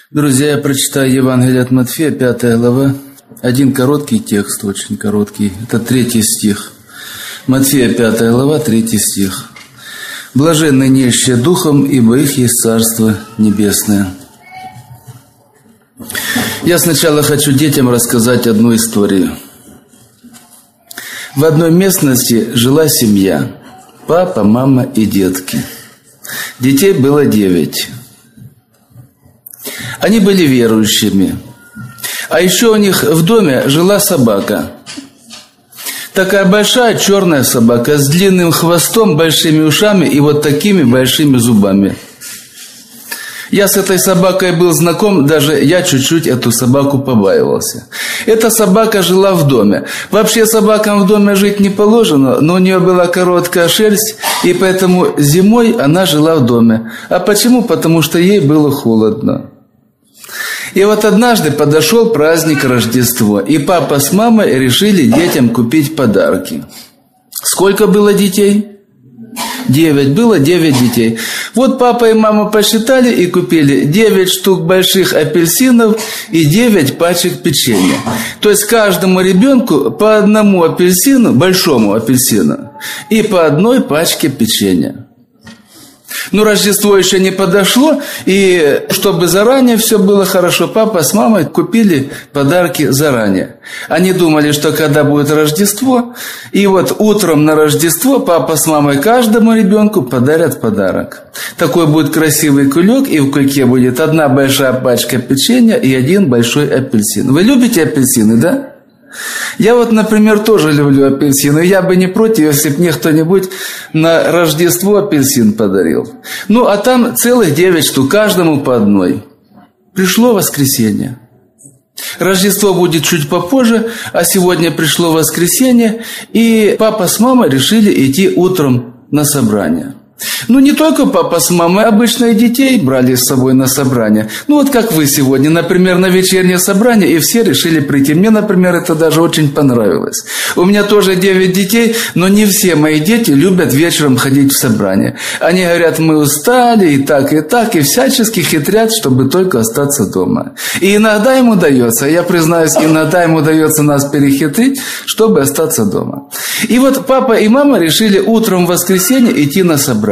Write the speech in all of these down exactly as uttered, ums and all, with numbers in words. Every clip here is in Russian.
Друзья, я прочитаю Евангелие от Матфея, пятая глава. Один короткий текст, очень короткий. Это третий стих. Матфея, пятая глава, третий стих. «Блаженны нищие духом, ибо их есть Царство Небесное». Я сначала хочу детям рассказать одну историю. В одной местности жила семья. Папа, мама и детки. Детей было девять. Они были верующими. А еще у них в доме жила собака. Такая большая черная собака с длинным хвостом, большими ушами и вот такими большими зубами. Я с этой собакой был знаком, даже я чуть-чуть эту собаку побаивался. Эта собака жила в доме. Вообще собакам в доме жить не положено, но у нее была короткая шерсть, и поэтому зимой она жила в доме. А почему? Потому что ей было холодно. И вот однажды подошел праздник Рождества, и папа с мамой решили детям купить подарки. Сколько было детей? Девять. Было девять детей. Вот папа и мама посчитали и купили девять штук больших апельсинов и девять пачек печенья. То есть каждому ребенку по одному апельсину, большому апельсину, и по одной пачке печенья. Но Рождество еще не подошло, и чтобы заранее все было хорошо, папа с мамой купили подарки заранее. Они думали, что когда будет Рождество, и вот утром на Рождество папа с мамой каждому ребенку подарят подарок. Такой будет красивый кулек, и в кульке будет одна большая пачка печенья и один большой апельсин. Вы любите апельсины, да? Я вот, например, тоже люблю апельсины. Я бы не против, если бы мне кто-нибудь на Рождество апельсин подарил. Ну, а там целых девять штук, каждому по одной. Пришло воскресенье. Рождество будет чуть попозже, а сегодня пришло воскресенье, и папа с мамой решили идти утром на собрание. Ну, не только папа с мамой, обычно и детей брали с собой на собрание. Ну, вот как вы сегодня, например, на вечернее собрание, и все решили прийти. Мне, например, это даже очень понравилось. У меня тоже девять детей, но не все мои дети любят вечером ходить в собрание. Они говорят, мы устали, и так, и так, и всячески хитрят, чтобы только остаться дома. И иногда им удается, я признаюсь, иногда им удается нас перехитрить, чтобы остаться дома. И вот папа и мама решили утром в воскресенье идти на собрание.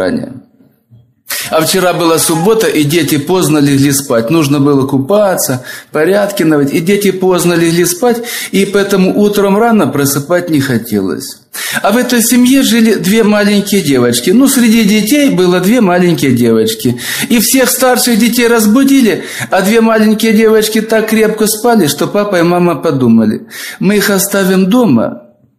А вчера была суббота, и дети поздно легли спать. Нужно было купаться, порядки наводить. И дети поздно легли спать, и поэтому утром рано просыпать не хотелось. А в этой семье жили две маленькие девочки. Ну, среди детей было две маленькие девочки. И всех старших детей разбудили, а две маленькие девочки так крепко спали, что папа и мама подумали, мы их оставим дома.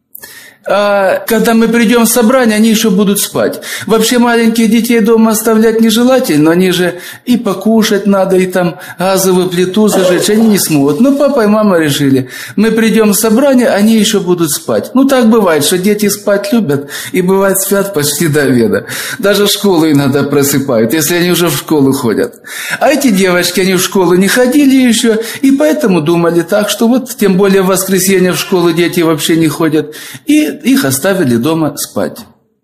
А когда мы придем в собрание, они еще будут спать. Вообще маленьких детей дома оставлять нежелательно, они же и покушать надо, и там газовую плиту зажечь, они не смогут. Но папа и мама решили, мы придем в собрание, они еще будут спать. Ну так бывает, что дети спать любят, и бывает спят почти до обеда. Даже в школу иногда просыпают, если они уже в школу ходят. А эти девочки, они в школу не ходили еще, и поэтому думали так, что вот тем более в воскресенье в школу дети вообще не ходят. И их оставили дома спать.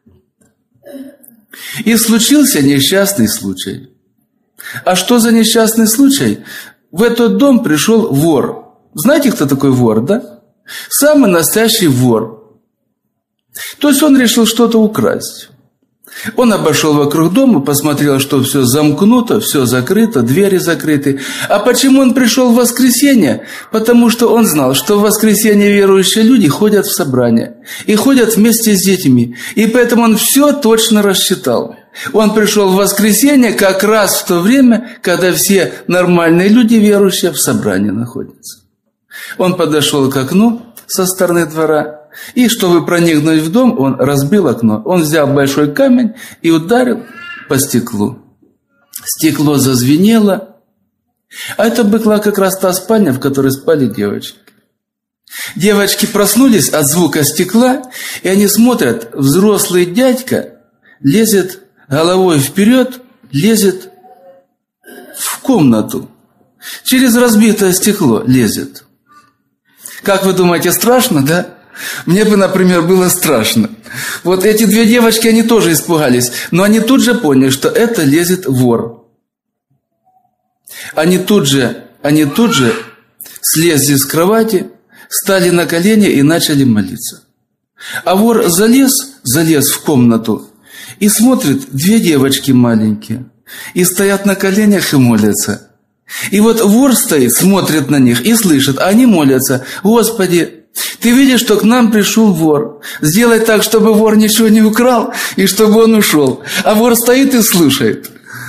И случился несчастный случай. А что за несчастный случай? В этот дом пришел вор. Знаете, кто такой вор, да? Самый настоящий вор. То есть он решил что-то украсть. Он обошел вокруг дома, посмотрел, что все замкнуто, все закрыто, двери закрыты. А почему он пришел в воскресенье? Потому что он знал, что в воскресенье верующие люди ходят в собрание. И ходят вместе с детьми. И поэтому он все точно рассчитал. Он пришел в воскресенье как раз в то время, когда все нормальные люди, верующие, в собрании находятся. Он подошел к окну со стороны двора. И чтобы проникнуть в дом, он разбил окно. Он взял большой камень и ударил по стеклу. Стекло зазвенело. А это была как раз та спальня, в которой спали девочки. Девочки проснулись от звука стекла, и они смотрят, взрослый дядька лезет головой вперед, лезет в комнату. Через разбитое стекло лезет. Как вы думаете, страшно, да? Мне бы, например, было страшно. Вот эти две девочки, они тоже испугались, но они тут же поняли, что это лезет вор. Они тут же, они тут же слезли с кровати, стали на колени и начали молиться. А вор залез, залез в комнату и смотрит, две девочки маленькие, и стоят на коленях и молятся. И вот вор стоит, смотрит на них и слышит, а они молятся: «Господи, ты видишь, что к нам пришел вор. Сделай так, чтобы вор ничего не украл, и чтобы он ушел». А вор стоит и слушает.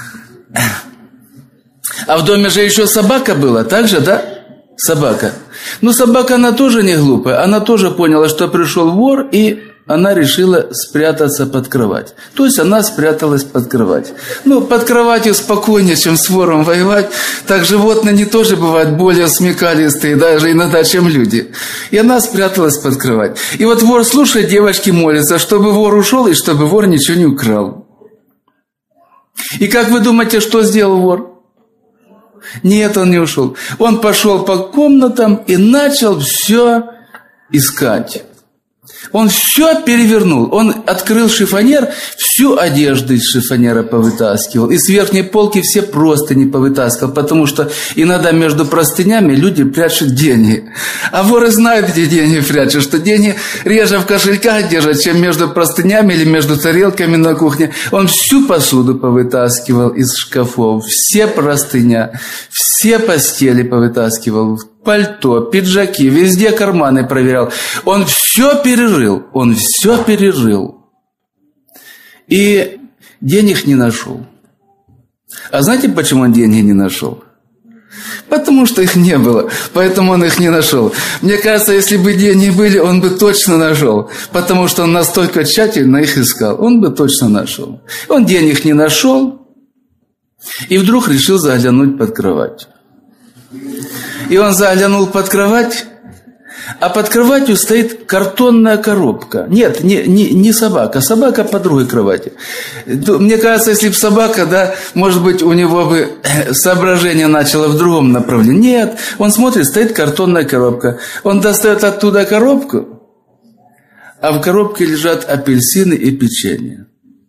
А в доме же еще собака была, так же, да? Собака. Но собака, она тоже не глупая. Она тоже поняла, что пришел вор, и она решила спрятаться под кровать. То есть она спряталась под кровать. Ну, под кроватью спокойнее, чем с вором воевать. Так животные не тоже бывают более смекалистые, даже иногда, чем люди. И она спряталась под кровать. И вот вор слушает, девочки молятся, чтобы вор ушел и чтобы вор ничего не украл. И как вы думаете, что сделал вор? Нет, он не ушел. Он пошел по комнатам и начал все искать. Он все перевернул. Он открыл шифонер, всю одежду из шифонера повытаскивал. И с верхней полки все простыни повытаскивал, потому что иногда между простынями люди прячут деньги. А воры знают, где деньги прячут, что деньги реже в кошельках держат, чем между простынями или между тарелками на кухне. Он всю посуду повытаскивал из шкафов, все простыня, все постели повытаскивал, пальто, пиджаки, везде карманы проверял. Он все перерыл, он все перерыл. И денег не нашел. А знаете, почему он деньги не нашел? Потому что их не было, поэтому он их не нашел. Мне кажется, если бы деньги были, он бы точно нашел, потому что он настолько тщательно их искал. Он бы точно нашел. Он денег не нашел и вдруг решил заглянуть под кровать. И он заглянул под кровать, а под кроватью стоит картонная коробка. Нет, не, не, не собака, собака под другой кровати. Мне кажется, если бы собака, да, может быть, у него бы соображение начало в другом направлении. Нет, он смотрит, стоит картонная коробка. Он достает оттуда коробку, а в коробке лежат апельсины и печенье.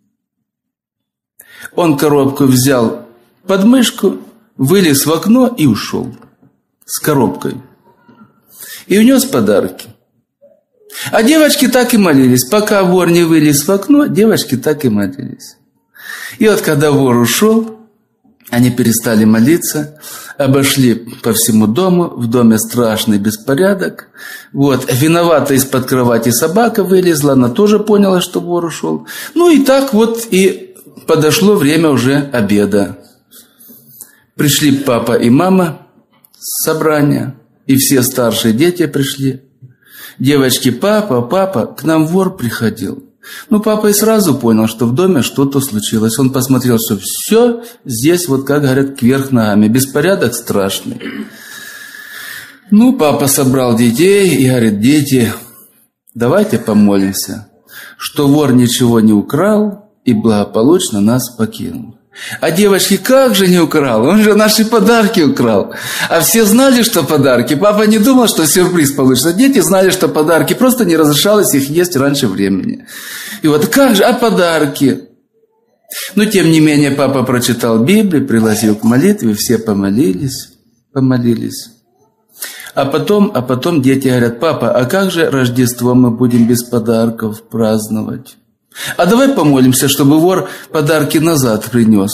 Он коробку взял под мышку, вылез в окно и ушел с коробкой. И унес подарки. А девочки так и молились. Пока вор не вылез в окно, девочки так и молились. И вот когда вор ушел, они перестали молиться, обошли по всему дому, в доме страшный беспорядок. Вот, виновата из-под кровати собака вылезла, она тоже поняла, что вор ушел. Ну и так вот и подошло время уже обеда. Пришли папа и мама с собрания, и все старшие дети пришли. Девочки: папа, папа, к нам вор приходил. Ну, папа и сразу понял, что в доме что-то случилось. Он посмотрел, что все здесь, вот как говорят, кверх ногами. Беспорядок страшный. Ну, папа собрал детей и говорит: дети, давайте помолимся, что вор ничего не украл и благополучно нас покинул. А девочки: как же не украл? Он же наши подарки украл. А все знали, что подарки. Папа не думал, что сюрприз получится. Дети знали, что подарки. Просто не разрешалось их есть раньше времени. И вот как же, а подарки? Но тем не менее папа прочитал Библию, пригласил к молитве, все помолились, помолились. А потом, а потом дети говорят: папа, а как же Рождество мы будем без подарков праздновать? А давай помолимся, чтобы вор подарки назад принес.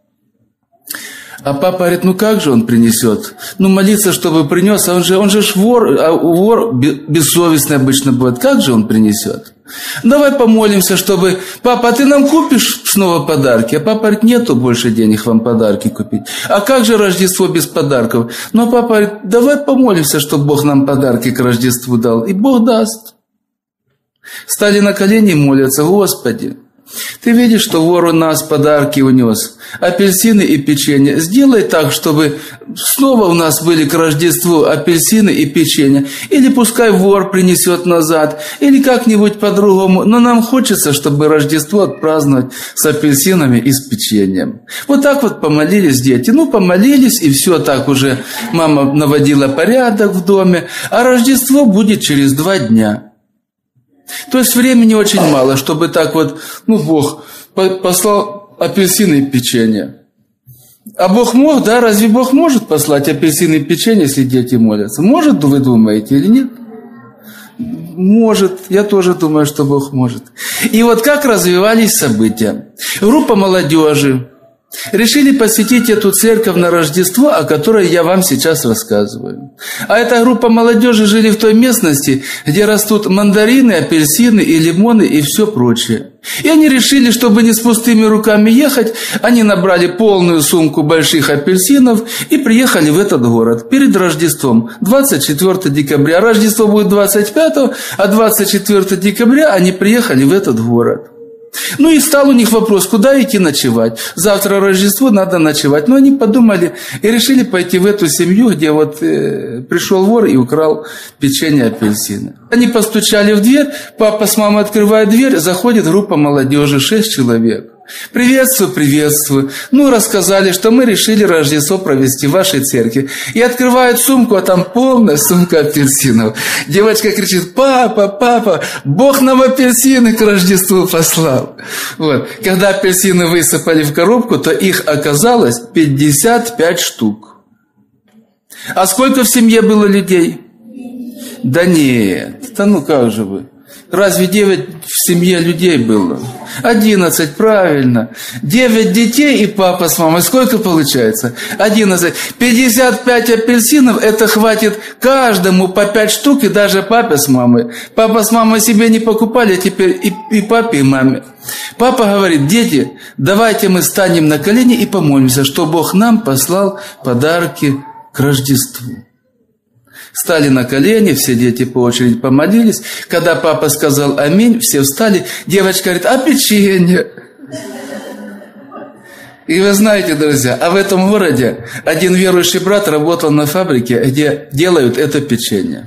А папа говорит: ну как же он принесет? Ну молиться, чтобы принес, а он же, он же ж вор, а вор бессовестный обычно бывает. Как же он принесет? Давай помолимся, чтобы... Папа, а ты нам купишь снова подарки? А папа говорит: нету больше денег вам подарки купить. А как же Рождество без подарков? Ну папа говорит: давай помолимся, чтобы Бог нам подарки к Рождеству дал. И Бог даст. Стали на колени и молятся: Господи, Ты видишь, что вор у нас подарки унес, апельсины и печенье. Сделай так, чтобы снова у нас были к Рождеству апельсины и печенье. Или пускай вор принесет назад, или как-нибудь по-другому. Но нам хочется, чтобы Рождество отпраздновать с апельсинами и с печеньем. Вот так вот помолились дети. Ну, помолились, и все так уже. Мама наводила порядок в доме. А Рождество будет через два дня. То есть времени очень мало, чтобы так вот, ну, Бог послал апельсины и печенье. А Бог мог, да? Разве Бог может послать апельсины и печенье, если дети молятся? Может, вы думаете, или нет? Может. Я тоже думаю, что Бог может. И вот как развивались события. Группа молодежи решили посетить эту церковь на Рождество, о которой я вам сейчас рассказываю. А эта группа молодежи жили в той местности, где растут мандарины, апельсины и лимоны и все прочее. И они решили, чтобы не с пустыми руками ехать, они набрали полную сумку больших апельсинов и приехали в этот город перед Рождеством, двадцать четвёртого декабря. Рождество будет двадцать пятого, а двадцать четвёртого декабря они приехали в этот город. Ну и стал у них вопрос, куда идти ночевать. Завтра Рождество, надо ночевать. Но они подумали и решили пойти в эту семью, где вот э, пришел вор и украл печенье, апельсины. Они постучали в дверь, папа с мамой открывает дверь, заходит группа молодежи, шесть человек. Приветствую, приветствую. Ну, рассказали, что мы решили Рождество провести в вашей церкви. И открывают сумку, а там полная сумка апельсинов. Девочка кричит: папа, папа, Бог нам апельсины к Рождеству послал. Вот. Когда апельсины высыпали в коробку, то их оказалось пятьдесят пять штук. А сколько в семье было людей? Да нет, да ну как же вы. Разве девять в семье людей было? Одиннадцать, правильно. Девять детей и папа с мамой. Сколько получается? Одиннадцать. Пятьдесят пять апельсинов, это хватит каждому по пять штук, и даже папе с мамой. Папа с мамой себе не покупали, а теперь и, и папе, и маме. Папа говорит: дети, давайте мы станем на колени и помолимся, что Бог нам послал подарки к Рождеству. Стали на колени, все дети по очереди помолились. Когда папа сказал аминь, все встали. Девочка говорит: а печенье? И вы знаете, друзья, а в этом городе один верующий брат работал на фабрике, где делают это печенье.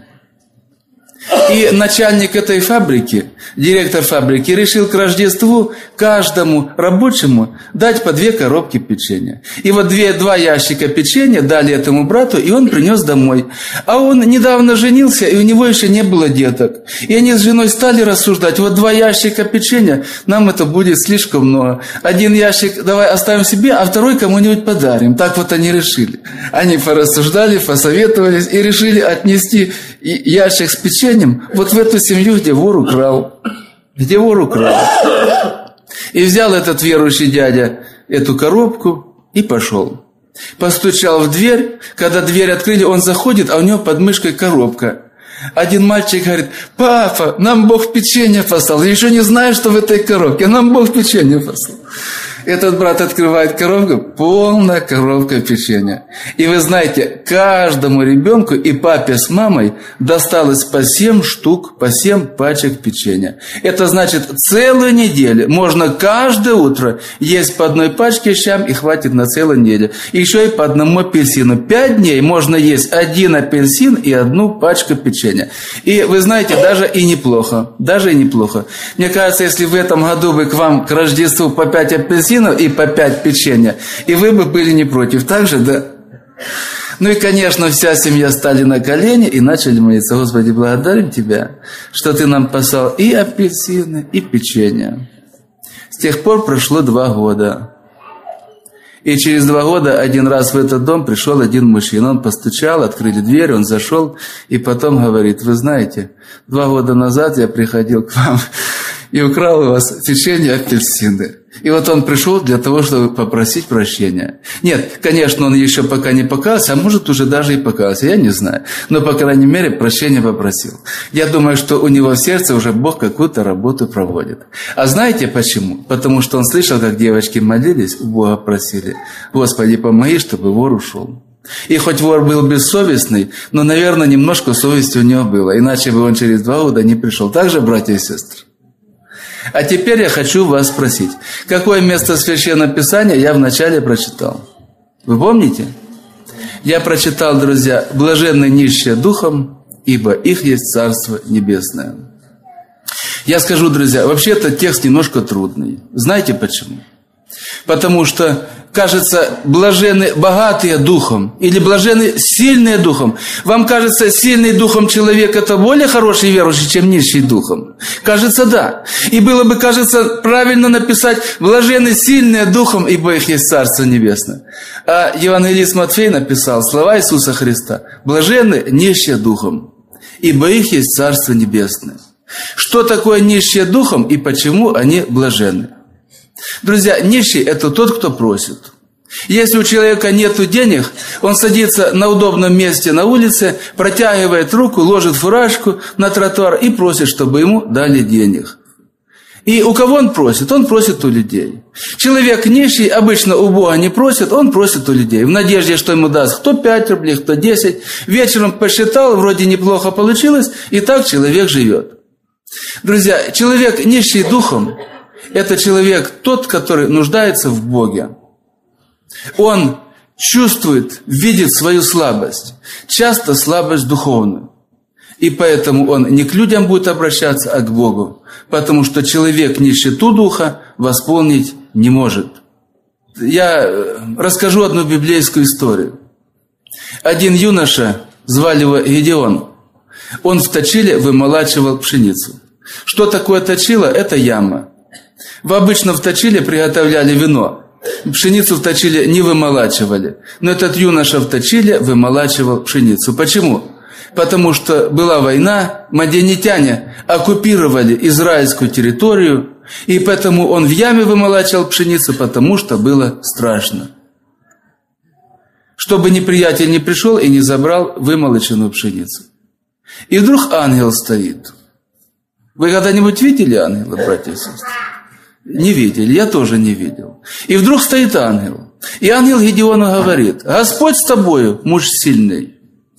И начальник этой фабрики, директор фабрики, решил к Рождеству каждому рабочему дать по две коробки печенья. И вот две, два ящика печенья дали этому брату, и он принес домой. А он недавно женился, и у него еще не было деток. И они с женой стали рассуждать: вот два ящика печенья, нам это будет слишком много. Один ящик давай оставим себе, а второй кому-нибудь подарим. Так вот они решили. Они порассуждали, посоветовались и решили отнести ящик с печеньем вот в эту семью, где вор украл. Где вор украл. И взял этот верующий дядя эту коробку и пошел. Постучал в дверь. Когда дверь открыли, он заходит, а у него под мышкой коробка. Один мальчик говорит: папа, нам Бог печенье послал. Я еще не знаю, что в этой коробке. Нам Бог печенье послал. Этот брат открывает коробку, полная коробка печенья. И вы знаете, каждому ребенку и папе с мамой досталось по семь штук, по семь пачек печенья. Это значит, целую неделю можно каждое утро есть по одной пачке щам, и хватит на целую неделю. И еще и по одному апельсину. Пять дней можно есть один апельсин и одну пачку печенья. И вы знаете, даже и неплохо. Даже и неплохо. Мне кажется, если в этом году бы к вам к Рождеству по пять апельсинов и по пять печенья, и вы бы были не против. Так же, да? Ну и, конечно, вся семья стали на колени и начали молиться: Господи, благодарим Тебя, что Ты нам послал и апельсины, и печенье. С тех пор прошло два года. И через два года один раз в этот дом пришел один мужчина. Он постучал, открыли дверь, он зашел, и потом говорит: вы знаете, два года назад я приходил к вам и украл у вас печенье, апельсины. И вот он пришел для того, чтобы попросить прощения. Нет, конечно, он еще пока не покаялся, а может уже даже и покаялся, я не знаю. Но, по крайней мере, прощения попросил. Я думаю, что у него в сердце уже Бог какую-то работу проводит. А знаете почему? Потому что он слышал, как девочки молились, у Бога просили: Господи, помоги, чтобы вор ушел. И хоть вор был бессовестный, но, наверное, немножко совести у него было. Иначе бы он через два года не пришел. Так же, братья и сестры? А теперь я хочу вас спросить, какое место Священного Писания я вначале прочитал? Вы помните? Я прочитал, друзья: блаженны нищие духом, ибо их есть Царство Небесное. Я скажу, друзья, вообще-то текст немножко трудный. Знаете почему? Потому что кажется, блаженны богатые духом или блаженны сильные духом. Вам кажется, сильный духом человек – это более хороший верующий, чем нищий духом? Кажется, да. И было бы, кажется, правильно написать «блаженны сильные духом, ибо их есть Царство Небесное». А евангелист Матфей написал слова Иисуса Христа «блаженны нищие духом, ибо их есть Царство Небесное». Что такое нищие духом и почему они блаженны? Друзья, нищий – это тот, кто просит. Если у человека нет денег, он садится на удобном месте на улице, протягивает руку, ложит фуражку на тротуар и просит, чтобы ему дали денег. И у кого он просит? Он просит у людей. Человек нищий обычно у Бога не просит, он просит у людей. В надежде, что ему даст кто пять рублей, кто десять. Вечером посчитал, вроде неплохо получилось, и так человек живет. Друзья, человек нищий духом – это человек тот, который нуждается в Боге. Он чувствует, видит свою слабость, часто слабость духовную. И поэтому он не к людям будет обращаться, а к Богу. Потому что человек нищету духа восполнить не может. Я расскажу одну библейскую историю. Один юноша, звали его Гедеон, он в точиле вымолачивал пшеницу. Что такое точило? Это яма. В обычном в точиле приготовляли вино. Пшеницу в точиле не вымолачивали. Но этот юноша в точиле вымолачивал пшеницу. Почему? Потому что была война, мадианитяне оккупировали израильскую территорию, и поэтому он в яме вымолачивал пшеницу, потому что было страшно. Чтобы неприятель не пришел и не забрал вымолоченную пшеницу. И вдруг ангел стоит. Вы когда-нибудь видели ангела, братья и сестры? Не видели, я тоже не видел. И вдруг стоит ангел. И ангел Гедеону говорит: «Господь с тобою, муж сильный».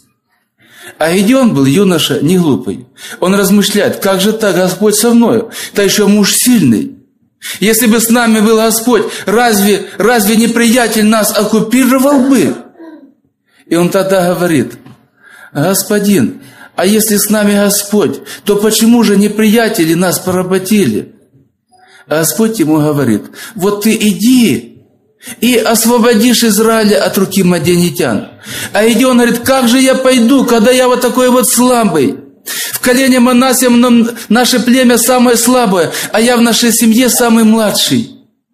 А Гедеон был юноша не глупый. Он размышляет: как же так, Господь со мною? Да еще муж сильный. Если бы с нами был Господь, разве, разве неприятель нас оккупировал бы? И он тогда говорит: «Господин, а если с нами Господь, то почему же неприятели нас поработили?» А Господь ему говорит: «Вот ты иди и освободишь Израиля от руки мадианитян». А Гедеон говорит: «Как же я пойду, когда я вот такой вот слабый? В колене Манасием наше племя самое слабое, а я в нашей семье самый младший».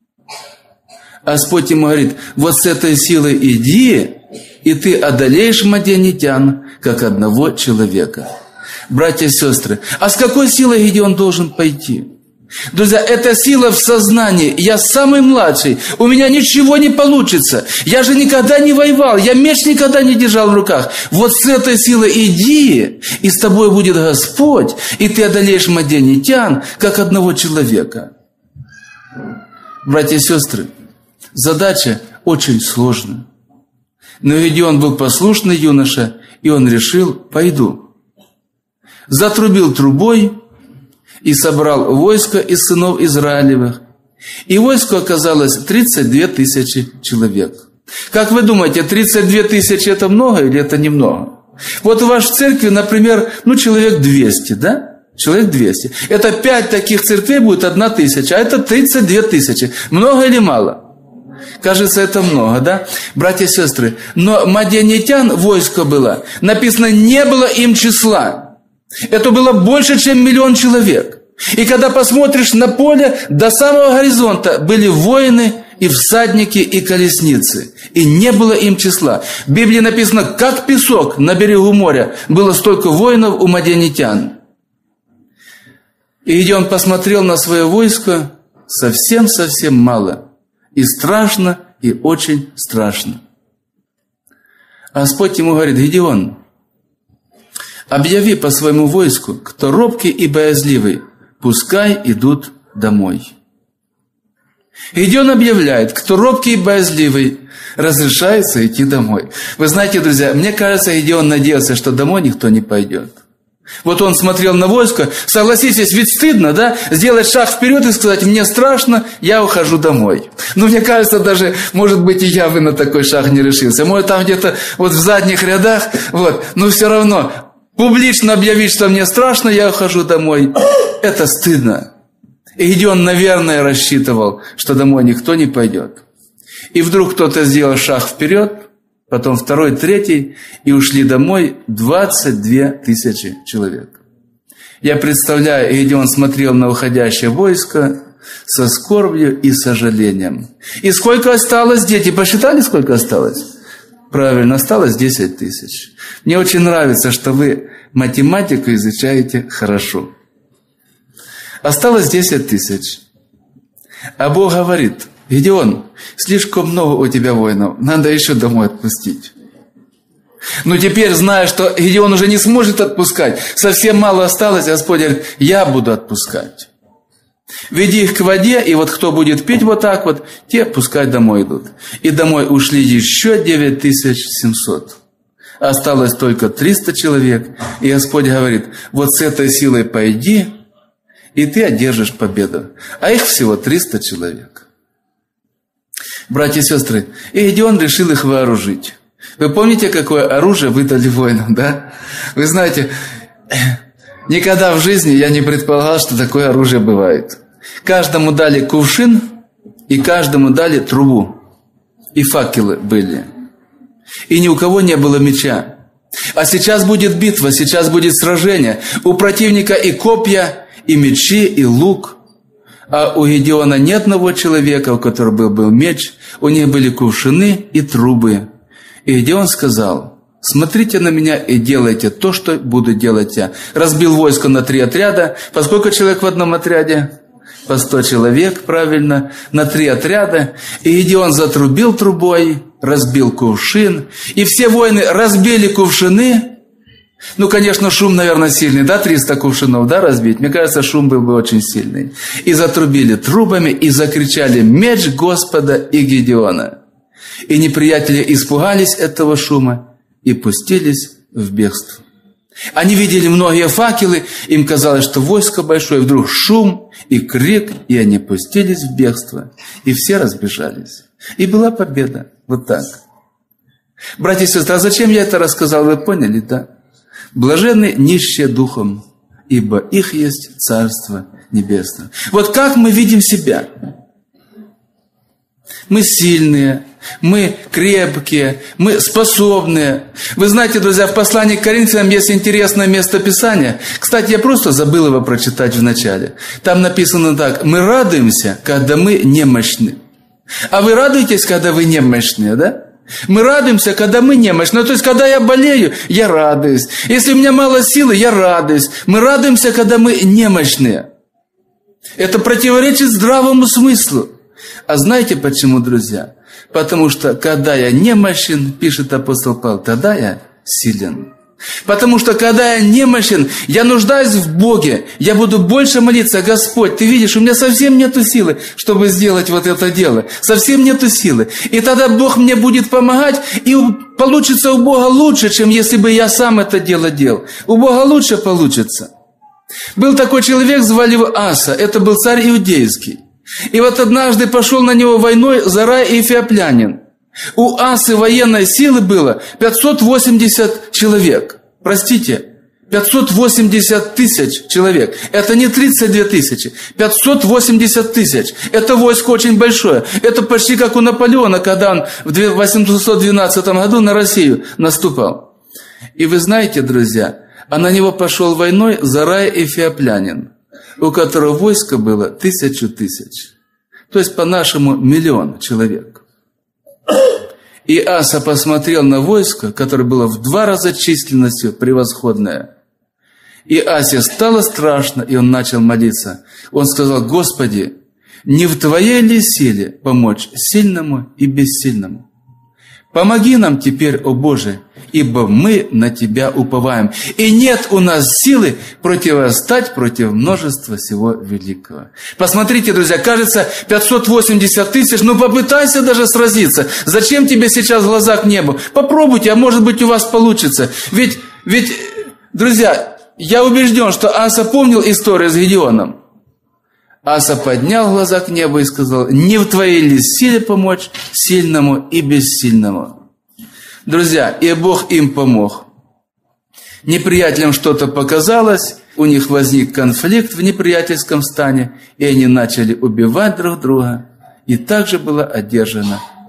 А Господь ему говорит: «Вот с этой силой иди, и ты одолеешь мадианитян, как одного человека». Братья и сестры, а с какой силой Гедеон должен пойти? Друзья, это сила в сознании. Я самый младший, у меня ничего не получится. Я же никогда не воевал, я меч никогда не держал в руках. Вот с этой силой иди, и с тобой будет Господь, и ты одолеешь мадианитян, как одного человека. Братья и сестры, задача очень сложная. Но Гедеон был послушный юноша, и он решил: пойду. Затрубил трубой и собрал войско из сынов Израилевых. И войско оказалось тридцать две тысячи человек. Как вы думаете, тридцать две тысячи это много или это немного? Вот у вас в церкви, например, ну человек двести, да? Человек двести. Это пять таких церквей будет одна тысяча, а это тридцать две тысячи. Много или мало? Кажется, это много, да? Братья и сестры, но мадианитян войско было, написано, не было им числа. Это было больше, чем миллион человек. И когда посмотришь на поле, до самого горизонта были воины и всадники и колесницы. И не было им числа. В Библии написано, как песок на берегу моря было столько воинов у мадианитян. И Гедеон посмотрел на свое войско, совсем-совсем мало. И страшно, и очень страшно. А Господь ему говорит: Гедеон, объяви по своему войску, кто робкий и боязливый, пускай идут домой. Гедеон объявляет: кто робкий и боязливый, разрешается идти домой. Вы знаете, друзья, мне кажется, Гедеон надеялся, что домой никто не пойдет. Вот он смотрел на войско, согласитесь, ведь стыдно, да, сделать шаг вперед и сказать: мне страшно, я ухожу домой. Но мне кажется, даже, может быть, и я бы на такой шаг не решился. Может, там где-то вот в задних рядах, вот, но все равно публично объявить, что мне страшно, я ухожу домой, это стыдно. И Гедеон, наверное, рассчитывал, что домой никто не пойдет. И вдруг кто-то сделал шаг вперед, потом второй, третий, и ушли домой двадцать две тысячи человек. Я представляю, Гедеон смотрел на уходящее войско со скорбью и сожалением. И сколько осталось, дети, посчитали, сколько осталось? Правильно, осталось десять тысяч. Мне очень нравится, что вы математику изучаете хорошо. Осталось десять тысяч. А Бог говорит: Гедеон, слишком много у тебя воинов, надо еще домой отпустить. Но теперь, зная, что Гедеон уже не сможет отпускать, совсем мало осталось, Господь говорит: я буду отпускать. Веди их к воде, и вот кто будет пить вот так вот, те пускай домой идут. И домой ушли еще девять тысяч семьсот. Осталось только триста человек, и Господь говорит: вот с этой силой пойди, и ты одержишь победу. А их всего триста человек. Братья и сестры, и Гедеон решил их вооружить. Вы помните, какое оружие выдали воинам, да? Вы знаете, никогда в жизни я не предполагал, что такое оружие бывает. Каждому дали кувшин, и каждому дали трубу. И факелы были. И ни у кого не было меча. А сейчас будет битва, сейчас будет сражение. У противника и копья, и мечи, и лук. А у Гедеона ни одного человека, у которого был, был меч. У них были кувшины и трубы. И Гедеон сказал: смотрите на меня и делайте то, что буду делать я. Разбил войско на три отряда. По сколько человек в одном отряде? По сто человек, правильно, на три отряда. И Гедеон затрубил трубой, разбил кувшин. И все воины разбили кувшины. Ну, конечно, шум, наверное, сильный, да, триста кувшинов, да, разбить? Мне кажется, шум был бы очень сильный. И затрубили трубами, и закричали: меч Господа и Гедеона. И неприятели испугались этого шума и пустились в бегство. Они видели многие факелы, им казалось, что войско большое, вдруг шум и крик, и они пустились в бегство, и все разбежались. И была победа. Вот так. Братья и сестры, а зачем я это рассказал, вы поняли, да? Блаженны нищие духом, ибо их есть Царство Небесное. Вот как мы видим себя? Мы сильные, мы крепкие, мы способные. Вы знаете, друзья, в послании к Коринфянам есть интересное местописание. Кстати, я просто забыл его прочитать в начале. Там написано так: мы радуемся, когда мы немощны. А вы радуетесь, когда вы немощные, да? Мы радуемся, когда мы немощны. То есть, когда я болею, я радуюсь. Если у меня мало силы, я радуюсь. Мы радуемся, когда мы немощные. Это противоречит здравому смыслу. А знаете почему, друзья? Потому что, когда я немощен, пишет апостол Павел, тогда я силен. Потому что, когда я немощен, я нуждаюсь в Боге. Я буду больше молиться: Господь, ты видишь, у меня совсем нету силы, чтобы сделать вот это дело. Совсем нету силы. И тогда Бог мне будет помогать, и получится у Бога лучше, чем если бы я сам это дело делал. У Бога лучше получится. Был такой человек, звали его Аса. Это был царь иудейский. И вот однажды пошел на него войной Зарай Эфиоплянин. У Асы военной силы было пятьсот восемьдесят человек. Простите, пятьсот восемьдесят тысяч человек. Это не тридцать две тысячи. пятьсот восемьдесят тысяч. Это войско очень большое. Это почти как у Наполеона, когда он в восемьсот двенадцатом году на Россию наступал. И вы знаете, друзья, а на него пошел войной Зарай Эфиоплянин, у которого войско было тысячу тысяч. То есть, по-нашему, миллион человек. И Аса посмотрел на войско, которое было в два раза численностью превосходное. И Асе стало страшно, и он начал молиться. Он сказал: Господи, не в Твоей ли силе помочь сильному и бессильному? Помоги нам теперь, о Боже, ибо мы на Тебя уповаем. И нет у нас силы противостать против множества всего великого. Посмотрите, друзья, кажется, пятьсот восемьдесят тысяч, ну попытайся даже сразиться. Зачем тебе сейчас глаза к небу? Попробуйте, а может быть у вас получится. Ведь, ведь, друзья, я убежден, что Аса помнил историю с Гедеоном. Аса поднял глаза к небу и сказал: не в Твоей ли силе помочь сильному и бессильному? Друзья, и Бог им помог. Неприятелям что-то показалось, у них возник конфликт в неприятельском стане, и они начали убивать друг друга, и также была одержана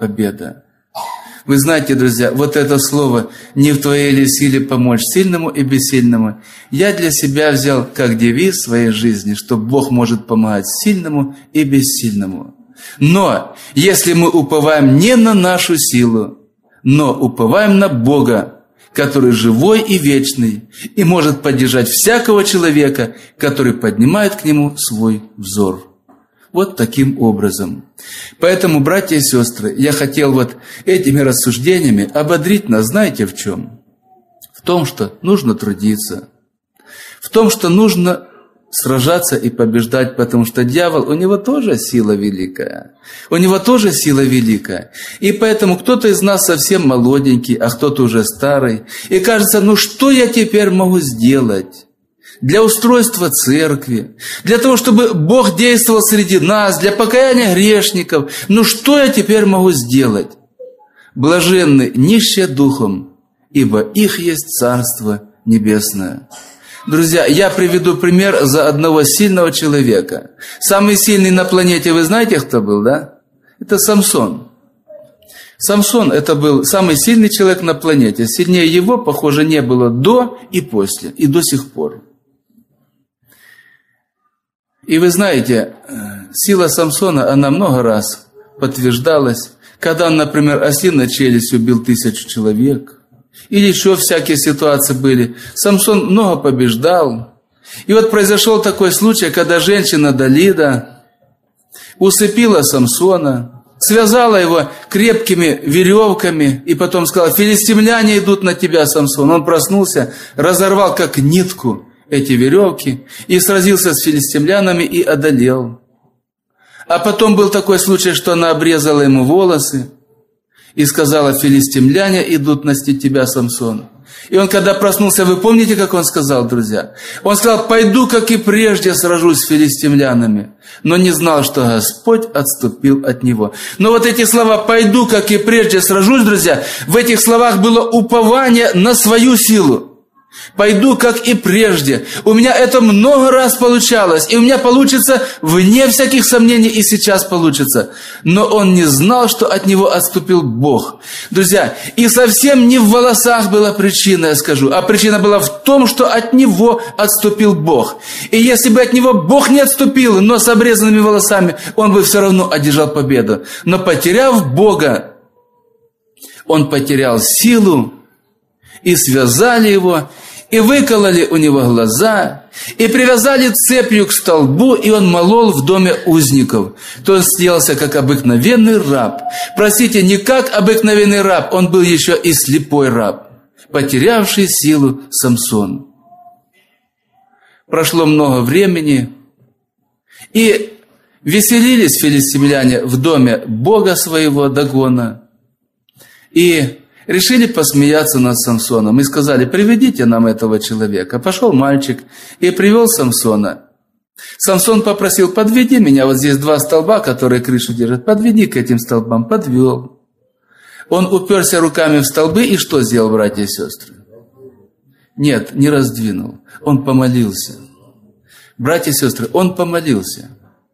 победа. Вы знаете, друзья, вот это слово «не в твоей ли силе помочь сильному и бессильному» я для себя взял как девиз своей жизни, что Бог может помогать сильному и бессильному. Но если мы уповаем не на нашу силу, но уповаем на Бога, который живой и вечный, и может поддержать всякого человека, который поднимает к Нему свой взор. Вот таким образом. Поэтому, братья и сестры, я хотел вот этими рассуждениями ободрить нас, знаете, в чем? В том, что нужно трудиться, в том, что нужно сражаться и побеждать, потому что дьявол, у него тоже сила великая. У него тоже сила великая. И поэтому кто-то из нас совсем молоденький, а кто-то уже старый. И кажется, ну что я теперь могу сделать для устройства церкви, для того, чтобы Бог действовал среди нас, для покаяния грешников? Ну что я теперь могу сделать? Блаженны нищие духом, ибо их есть Царство Небесное. Друзья, я приведу пример за одного сильного человека. Самый сильный на планете, вы знаете, кто был, да? Это Самсон. Самсон – это был самый сильный человек на планете. Сильнее его, похоже, не было до и после, и до сих пор. И вы знаете, сила Самсона, она много раз подтверждалась, когда он, например, осиной челюстью убил тысячу человек, или еще всякие ситуации были. Самсон много побеждал. И вот произошел такой случай, когда женщина Далида усыпила Самсона, связала его крепкими веревками, и потом сказала: филистимляне идут на тебя, Самсон. Он проснулся, разорвал как нитку эти веревки и сразился с филистимлянами и одолел. А потом был такой случай, что она обрезала ему волосы и сказала: филистимляне идут настиг тебя, Самсон. И он, когда проснулся, вы помните, как он сказал, друзья? Он сказал: пойду, как и прежде, сражусь с филистимлянами. Но не знал, что Господь отступил от него. Но вот эти слова «пойду, как и прежде, сражусь», друзья, в этих словах было упование на свою силу. Пойду, как и прежде. У меня это много раз получалось, и у меня получится вне всяких сомнений, и сейчас получится. Но он не знал, что от него отступил Бог. Друзья, и совсем не в волосах была причина, я скажу, а причина была в том, что от него отступил Бог. И если бы от него Бог не отступил, но с обрезанными волосами, он бы все равно одержал победу. Но потеряв Бога, он потерял силу, и связали его, и выкололи у него глаза, и привязали цепью к столбу, и он молол в доме узников. То он сделался как обыкновенный раб. Простите, не как обыкновенный раб, он был еще и слепой раб, потерявший силу Самсон. Прошло много времени, и веселились филистимляне в доме бога своего Дагона, и решили посмеяться над Самсоном и сказали: приведите нам этого человека. Пошел мальчик и привел Самсона. Самсон попросил: подведи меня, вот здесь два столба, которые крышу держат, подведи к этим столбам. Подвел. Он уперся руками в столбы и что сделал, братья и сестры? Нет, не раздвинул. Он помолился. Братья и сестры, он помолился.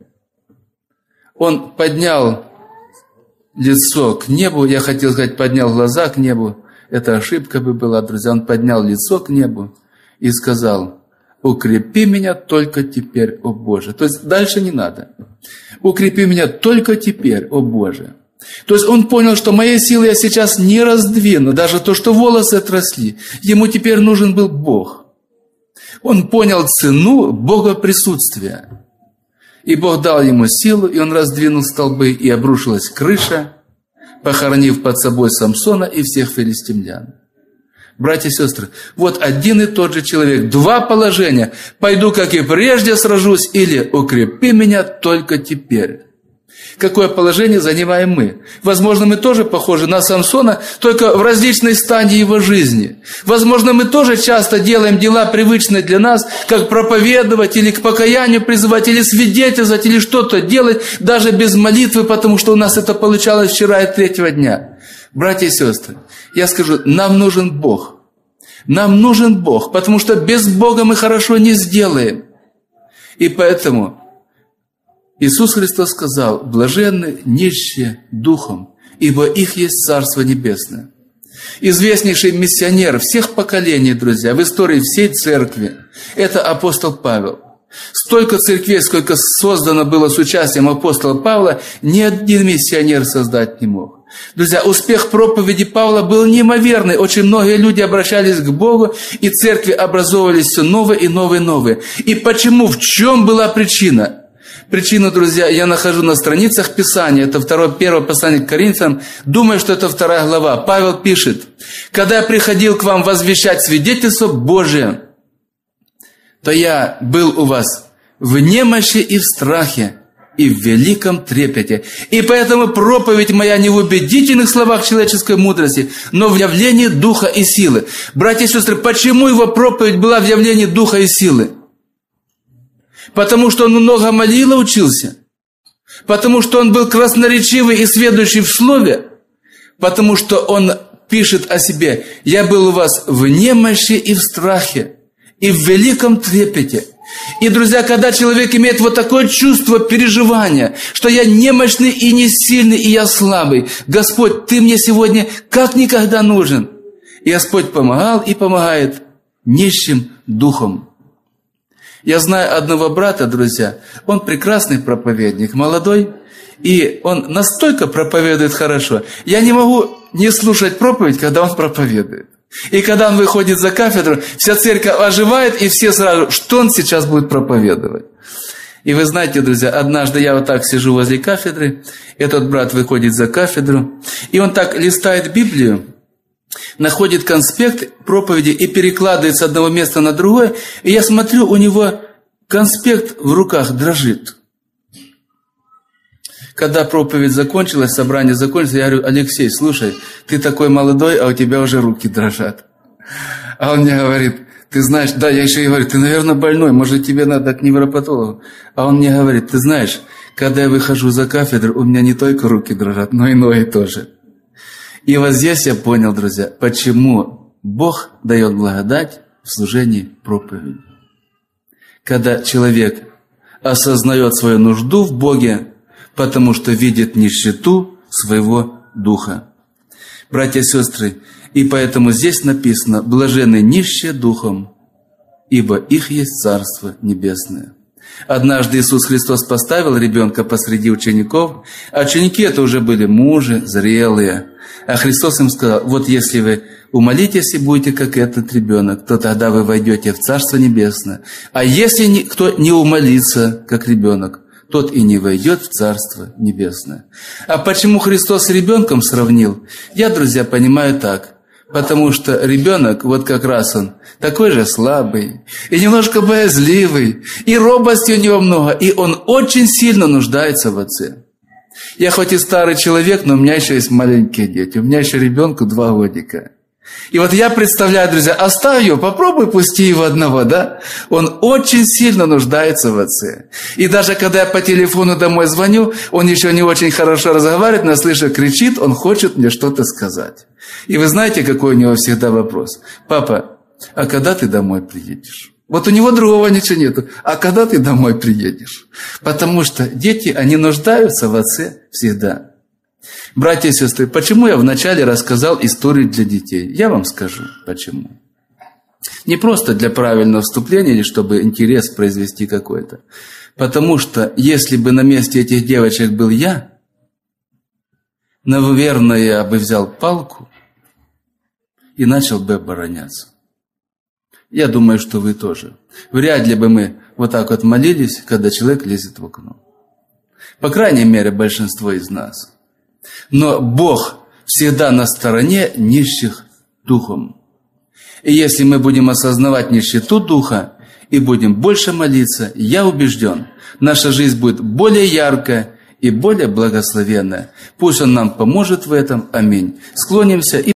Он поднял лицо к небу, я хотел сказать, поднял глаза к небу. Это ошибка бы была, друзья. Он поднял лицо к небу и сказал: укрепи меня только теперь, о Боже. То есть дальше не надо. Укрепи меня только теперь, о Боже. То есть он понял, что моей силы я сейчас не раздвину, даже то, что волосы отросли. Ему теперь нужен был Бог. Он понял цену Бога присутствия. И Бог дал ему силу, и он раздвинул столбы, и обрушилась крыша, похоронив под собой Самсона и всех филистимлян. Братья и сестры, вот один и тот же человек, два положения: пойду, как и прежде, сражусь, или укрепи меня только теперь. Какое положение занимаем мы? Возможно, мы тоже похожи на Самсона, только в различной стадии его жизни. Возможно, мы тоже часто делаем дела, привычные для нас, как проповедовать, или к покаянию призывать, или свидетельствовать, или что-то делать, даже без молитвы, потому что у нас это получалось вчера и третьего дня. Братья и сестры, я скажу, нам нужен Бог. Нам нужен Бог, потому что без Бога мы хорошо не сделаем. И поэтому Иисус Христос сказал: блаженны нищие духом, ибо их есть Царство Небесное. Известнейший миссионер всех поколений, друзья, в истории всей церкви – это апостол Павел. Столько церквей, сколько создано было с участием апостола Павла, ни один миссионер создать не мог. Друзья, успех проповеди Павла был неимоверный. Очень многие люди обращались к Богу, и церкви образовывались все новые и новые и новые. И почему? В чем была причина? Причину, друзья, я нахожу на страницах Писания. Это второе, первое послание к Коринфянам. Думаю, что это вторая глава. Павел пишет: «Когда я приходил к вам возвещать свидетельство Божие, то я был у вас в немощи и в страхе, и в великом трепете. И поэтому проповедь моя не в убедительных словах человеческой мудрости, но в явлении духа и силы». Братья и сестры, почему его проповедь была в явлении духа и силы? Потому что он много молил и учился. Потому что он был красноречивый и сведущий в слове. Потому что он пишет о себе: «Я был у вас в немощи и в страхе, и в великом трепете». И, друзья, когда человек имеет вот такое чувство переживания, что я немощный и не сильный, и я слабый, Господь, Ты мне сегодня как никогда нужен. И Господь помогал и помогает нищим духом. Я знаю одного брата, друзья, он прекрасный проповедник, молодой, и он настолько проповедует хорошо. Я не могу не слушать проповедь, когда он проповедует. И когда он выходит за кафедру, вся церковь оживает, и все сразу, что он сейчас будет проповедовать. И вы знаете, друзья, однажды я вот так сижу возле кафедры, этот брат выходит за кафедру, и он так листает Библию, находит конспект проповеди и перекладывает с одного места на другое, и я смотрю, у него конспект в руках дрожит. Когда проповедь закончилась, собрание закончилось, я говорю: Алексей, слушай, ты такой молодой, а у тебя уже руки дрожат. А он мне говорит: ты знаешь, да, я еще и говорю: ты, наверное, больной, может, тебе надо к невропатологу. А он мне говорит: ты знаешь, когда я выхожу за кафедру, у меня не только руки дрожат, но и ноги тоже. И вот здесь я понял, друзья, почему Бог дает благодать в служении проповеди. Когда человек осознает свою нужду в Боге, потому что видит нищету своего духа. Братья и сестры, и поэтому здесь написано: «Блаженны нищие духом, ибо их есть Царство Небесное». Однажды Иисус Христос поставил ребенка посреди учеников, а ученики это уже были мужи, зрелые. А Христос им сказал: вот если вы умолитесь и будете как этот ребенок, то тогда вы войдете в Царство Небесное. А если никто не умолится, как ребенок, тот и не войдет в Царство Небесное. А почему Христос с ребенком сравнил? Я, друзья, понимаю так. Потому что ребенок, вот как раз он, такой же слабый, и немножко боязливый, и робости у него много, и он очень сильно нуждается в отце. Я хоть и старый человек, но у меня еще есть маленькие дети. У меня еще ребенку два годика. И вот я представляю, друзья, оставь его, попробуй пусти его одного, да? Он очень сильно нуждается в отце. И даже когда я по телефону домой звоню, он еще не очень хорошо разговаривает, но слышу, кричит, он хочет мне что-то сказать. И вы знаете, какой у него всегда вопрос? Папа, а когда ты домой приедешь? Вот у него другого ничего нету. А когда ты домой приедешь? Потому что дети, они нуждаются в отце всегда. Братья и сестры, почему я вначале рассказал историю для детей? Я вам скажу, почему. Не просто для правильного вступления или чтобы интерес произвести какой-то. Потому что если бы на месте этих девочек был я, наверное, я бы взял палку и начал бы обороняться. Я думаю, что вы тоже. Вряд ли бы мы вот так вот молились, когда человек лезет в окно. По крайней мере, большинство из нас. Но Бог всегда на стороне нищих духом. И если мы будем осознавать нищету духа и будем больше молиться, я убежден, наша жизнь будет более яркая и более благословенная. Пусть Он нам поможет в этом. Аминь. Склонимся и